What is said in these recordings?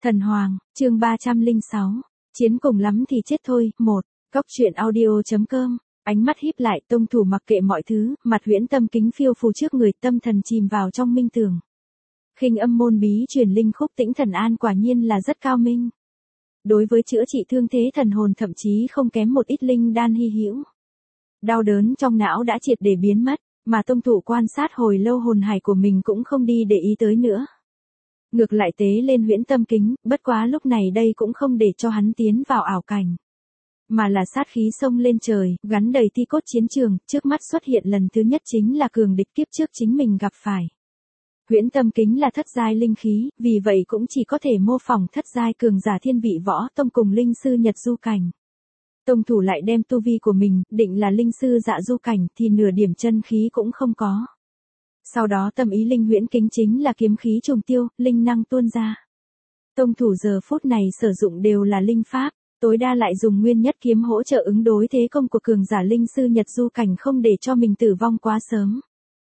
Thần Hoàng, chương 306. Chiến cùng lắm thì chết thôi. 1. Góc truyện audio.com. Ánh mắt híp lại, Tông Thủ mặc kệ mọi thứ, mặt huyễn tâm kính phiêu phù trước người, tâm thần chìm vào trong minh tưởng. Khinh âm môn bí truyền linh khúc Tĩnh Thần An quả nhiên là rất cao minh. Đối với chữa trị thương thế thần hồn thậm chí không kém một ít linh đan hy hữu. Đau đớn trong não đã triệt để biến mất, mà Tông Thủ quan sát hồi lâu hồn hải của mình cũng không đi để ý tới nữa. Ngược lại tế lên huyễn tâm kính, bất quá lúc này đây cũng không để cho hắn tiến vào ảo cảnh. Mà là sát khí xông lên trời, gắn đầy ti cốt chiến trường, trước mắt xuất hiện lần thứ nhất chính là cường địch kiếp trước chính mình gặp phải. Huyễn tâm kính là thất giai linh khí, vì vậy cũng chỉ có thể mô phỏng thất giai cường giả Thiên Vị Võ Tông cùng linh sư Nhật Du Cảnh. Tông Thủ lại đem tu vi của mình, định là linh sư Dạ Du Cảnh thì nửa điểm chân khí cũng không có. Sau đó tâm ý linh huyễn kính chính là kiếm khí trùng tiêu, linh năng tuôn ra. Tông Thủ giờ phút này sử dụng đều là linh pháp, tối đa lại dùng nguyên nhất kiếm hỗ trợ ứng đối thế công của cường giả linh sư Nhật Du Cảnh không để cho mình tử vong quá sớm.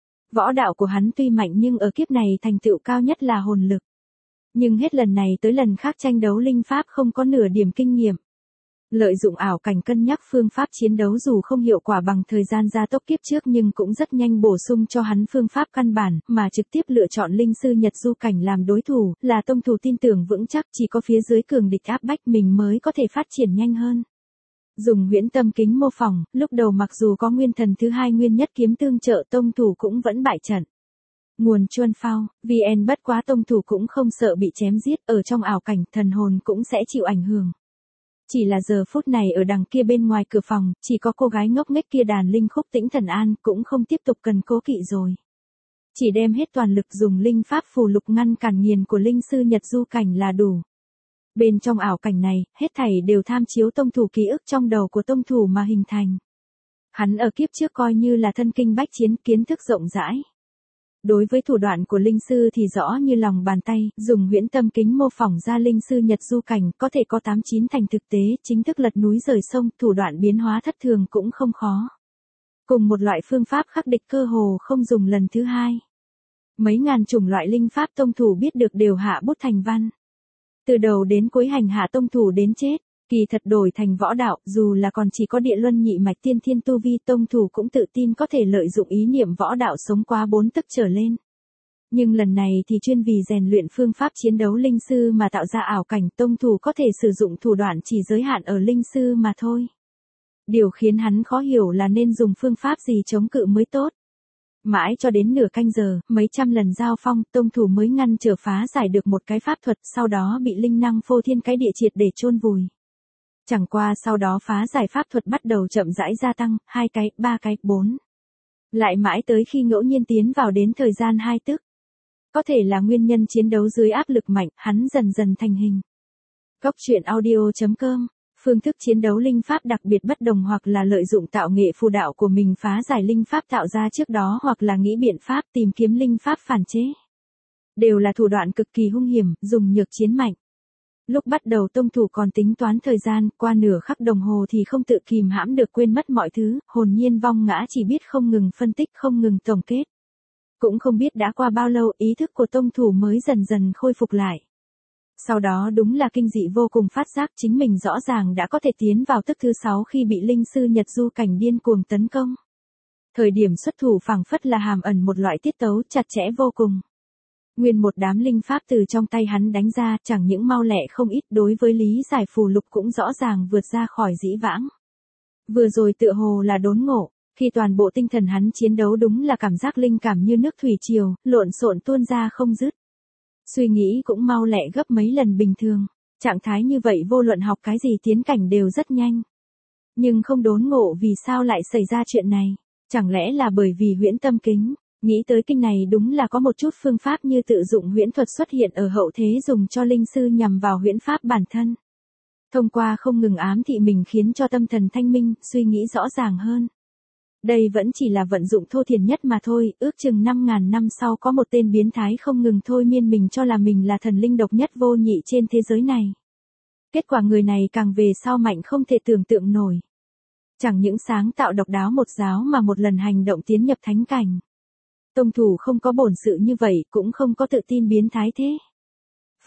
Võ đạo của hắn tuy mạnh nhưng ở kiếp này thành tựu cao nhất là hồn lực. Nhưng hết lần này tới lần khác tranh đấu linh pháp không có nửa điểm kinh nghiệm. Lợi dụng ảo cảnh cân nhắc phương pháp chiến đấu dù không hiệu quả bằng thời gian gia tốc kiếp trước nhưng cũng rất nhanh bổ sung cho hắn phương pháp căn bản, mà trực tiếp lựa chọn linh sư Nhật Du Cảnh làm đối thủ, là Tông Thủ tin tưởng vững chắc chỉ có phía dưới cường địch áp bách mình mới có thể phát triển nhanh hơn. Dùng huyễn tâm kính mô phỏng, lúc đầu mặc dù có nguyên thần thứ hai nguyên nhất kiếm tương trợ Tông Thủ cũng vẫn bại trận. Nguồn chuân phao, VN bất quá Tông Thủ cũng không sợ bị chém giết, ở trong ảo cảnh thần hồn cũng sẽ chịu ảnh hưởng. Chỉ là giờ phút này ở đằng kia bên ngoài cửa phòng, chỉ có cô gái ngốc nghếch kia đàn linh khúc Tĩnh Thần An cũng không tiếp tục cần cố kỵ rồi. Chỉ đem hết toàn lực dùng linh pháp phù lục ngăn cản nghiền của linh sư Nhật Du Cảnh là đủ. Bên trong ảo cảnh này, hết thảy đều tham chiếu Tông Thủ ký ức trong đầu của Tông Thủ mà hình thành. Hắn ở kiếp trước coi như là thân kinh bách chiến, kiến thức rộng rãi. Đối với thủ đoạn của linh sư thì rõ như lòng bàn tay, dùng huyễn tâm kính mô phỏng ra linh sư Nhật Du Cảnh có thể có 8-9 thành thực tế, chính thức lật núi rời sông, thủ đoạn biến hóa thất thường cũng không khó. Cùng một loại phương pháp khắc địch cơ hồ không dùng lần thứ hai. Mấy ngàn chủng loại linh pháp Tông Thủ biết được đều hạ bút thành văn. Từ đầu đến cuối hành hạ Tông Thủ đến chết, kỳ thật đổi thành võ đạo, dù là còn chỉ có địa luân nhị mạch tiên thiên tu vi Tông Thủ cũng tự tin có thể lợi dụng ý niệm võ đạo sống qua 4 tấc trở lên. Nhưng lần này thì chuyên vì rèn luyện phương pháp chiến đấu linh sư mà tạo ra ảo cảnh Tông Thủ có thể sử dụng thủ đoạn chỉ giới hạn ở linh sư mà thôi. Điều khiến hắn khó hiểu là nên dùng phương pháp gì chống cự mới tốt. Mãi cho đến nửa canh giờ, mấy trăm lần giao phong, Tông Thủ mới ngăn trở phá giải được một cái pháp thuật, sau đó bị linh năng phô thiên cái địa triệt để chôn vùi. Chẳng qua sau đó phá giải pháp thuật bắt đầu chậm rãi gia tăng, 2 cái, 3 cái, 4. Lại mãi tới khi ngẫu nhiên tiến vào đến thời gian 2 tức. Có thể là nguyên nhân chiến đấu dưới áp lực mạnh, hắn dần dần thành hình. Góc truyện audio.com. Phương thức chiến đấu linh pháp đặc biệt bất đồng hoặc là lợi dụng tạo nghệ phù đạo của mình phá giải linh pháp tạo ra trước đó hoặc là nghĩ biện pháp tìm kiếm linh pháp phản chế. Đều là thủ đoạn cực kỳ hung hiểm, dùng nhược chiến mạnh. Lúc bắt đầu Tông Thủ còn tính toán thời gian, qua nửa khắc đồng hồ thì không tự kìm hãm được quên mất mọi thứ, hồn nhiên vong ngã chỉ biết không ngừng phân tích không ngừng tổng kết. Cũng không biết đã qua bao lâu ý thức của Tông Thủ mới dần dần khôi phục lại. Sau đó đúng là kinh dị vô cùng phát giác chính mình rõ ràng đã có thể tiến vào tức thứ 6 khi bị linh sư Nhật Du Cảnh điên cuồng tấn công. Thời điểm xuất thủ phảng phất là hàm ẩn một loại tiết tấu chặt chẽ vô cùng. Nguyên một đám linh pháp từ trong tay hắn đánh ra chẳng những mau lẹ không ít đối với lý giải phù lục cũng rõ ràng vượt ra khỏi dĩ vãng. Vừa rồi tựa hồ là đốn ngộ, khi toàn bộ tinh thần hắn chiến đấu đúng là cảm giác linh cảm như nước thủy triều, lộn xộn tuôn ra không dứt. Suy nghĩ cũng mau lẹ gấp mấy lần bình thường, trạng thái như vậy vô luận học cái gì tiến cảnh đều rất nhanh. Nhưng không đốn ngộ vì sao lại xảy ra chuyện này, chẳng lẽ là bởi vì huyễn tâm kính. Nghĩ tới kinh này đúng là có một chút phương pháp như tự dụng huyễn thuật xuất hiện ở hậu thế dùng cho linh sư nhằm vào huyễn pháp bản thân. Thông qua không ngừng ám thị mình khiến cho tâm thần thanh minh, suy nghĩ rõ ràng hơn. Đây vẫn chỉ là vận dụng thô thiển nhất mà thôi, ước chừng 5.000 năm sau có một tên biến thái không ngừng thôi miên mình cho là mình là thần linh độc nhất vô nhị trên thế giới này. Kết quả người này càng về sau mạnh không thể tưởng tượng nổi. Chẳng những sáng tạo độc đáo một giáo mà một lần hành động tiến nhập thánh cảnh. Tông Thủ không có bổn sự như vậy, cũng không có tự tin biến thái thế.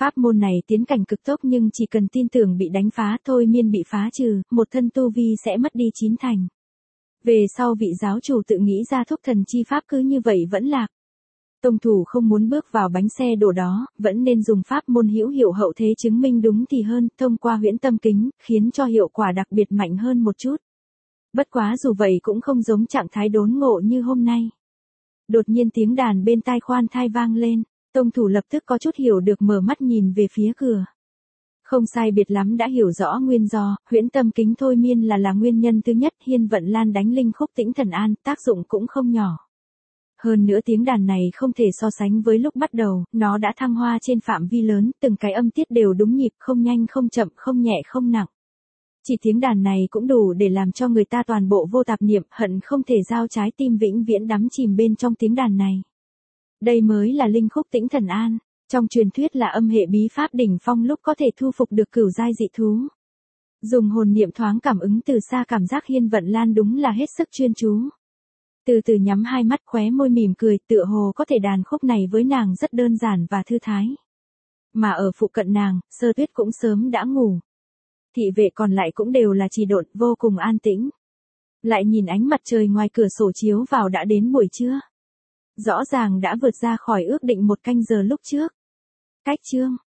Pháp môn này tiến cảnh cực tốc nhưng chỉ cần tin tưởng bị đánh phá thôi miên bị phá trừ, một thân tu vi sẽ mất đi 9 thành. Về sau vị giáo chủ tự nghĩ ra thúc thần chi pháp cứ như vậy vẫn lạc. Tông thủ không muốn bước vào bánh xe đổ đó, vẫn nên dùng pháp môn hữu hiệu hậu thế chứng minh đúng thì hơn, thông qua huyễn tâm kính, khiến cho hiệu quả đặc biệt mạnh hơn một chút. Bất quá dù vậy cũng không giống trạng thái đốn ngộ như hôm nay. Đột nhiên tiếng đàn bên tai khoan thai vang lên, tông thủ lập tức có chút hiểu được mở mắt nhìn về phía cửa. Không sai biệt lắm đã hiểu rõ nguyên do, huyễn tâm kính thôi miên là nguyên nhân thứ nhất. Hiên Vận Lan đánh linh khúc Tĩnh Thần An, tác dụng cũng không nhỏ. Hơn nữa tiếng đàn này không thể so sánh với lúc bắt đầu, nó đã thăng hoa trên phạm vi lớn, từng cái âm tiết đều đúng nhịp, không nhanh không chậm, không nhẹ không nặng. Chỉ tiếng đàn này cũng đủ để làm cho người ta toàn bộ vô tạp niệm, hận không thể giao trái tim vĩnh viễn đắm chìm bên trong tiếng đàn này. Đây mới là linh khúc Tĩnh Thần An, trong truyền thuyết là âm hệ bí pháp đỉnh phong lúc có thể thu phục được cửu giai dị thú. Dùng hồn niệm thoáng cảm ứng từ xa, cảm giác Hiên Vận Lan đúng là hết sức chuyên chú. Từ từ nhắm hai mắt, khóe môi mỉm cười, tựa hồ có thể đàn khúc này với nàng rất đơn giản và thư thái. Mà ở phụ cận nàng, Sơ Tuyết cũng sớm đã ngủ. Thị vệ còn lại cũng đều là trì độn, vô cùng an tĩnh. Lại nhìn ánh mặt trời ngoài cửa sổ chiếu vào đã đến buổi trưa. Rõ ràng đã vượt ra khỏi ước định 1 canh giờ lúc trước. Cách chương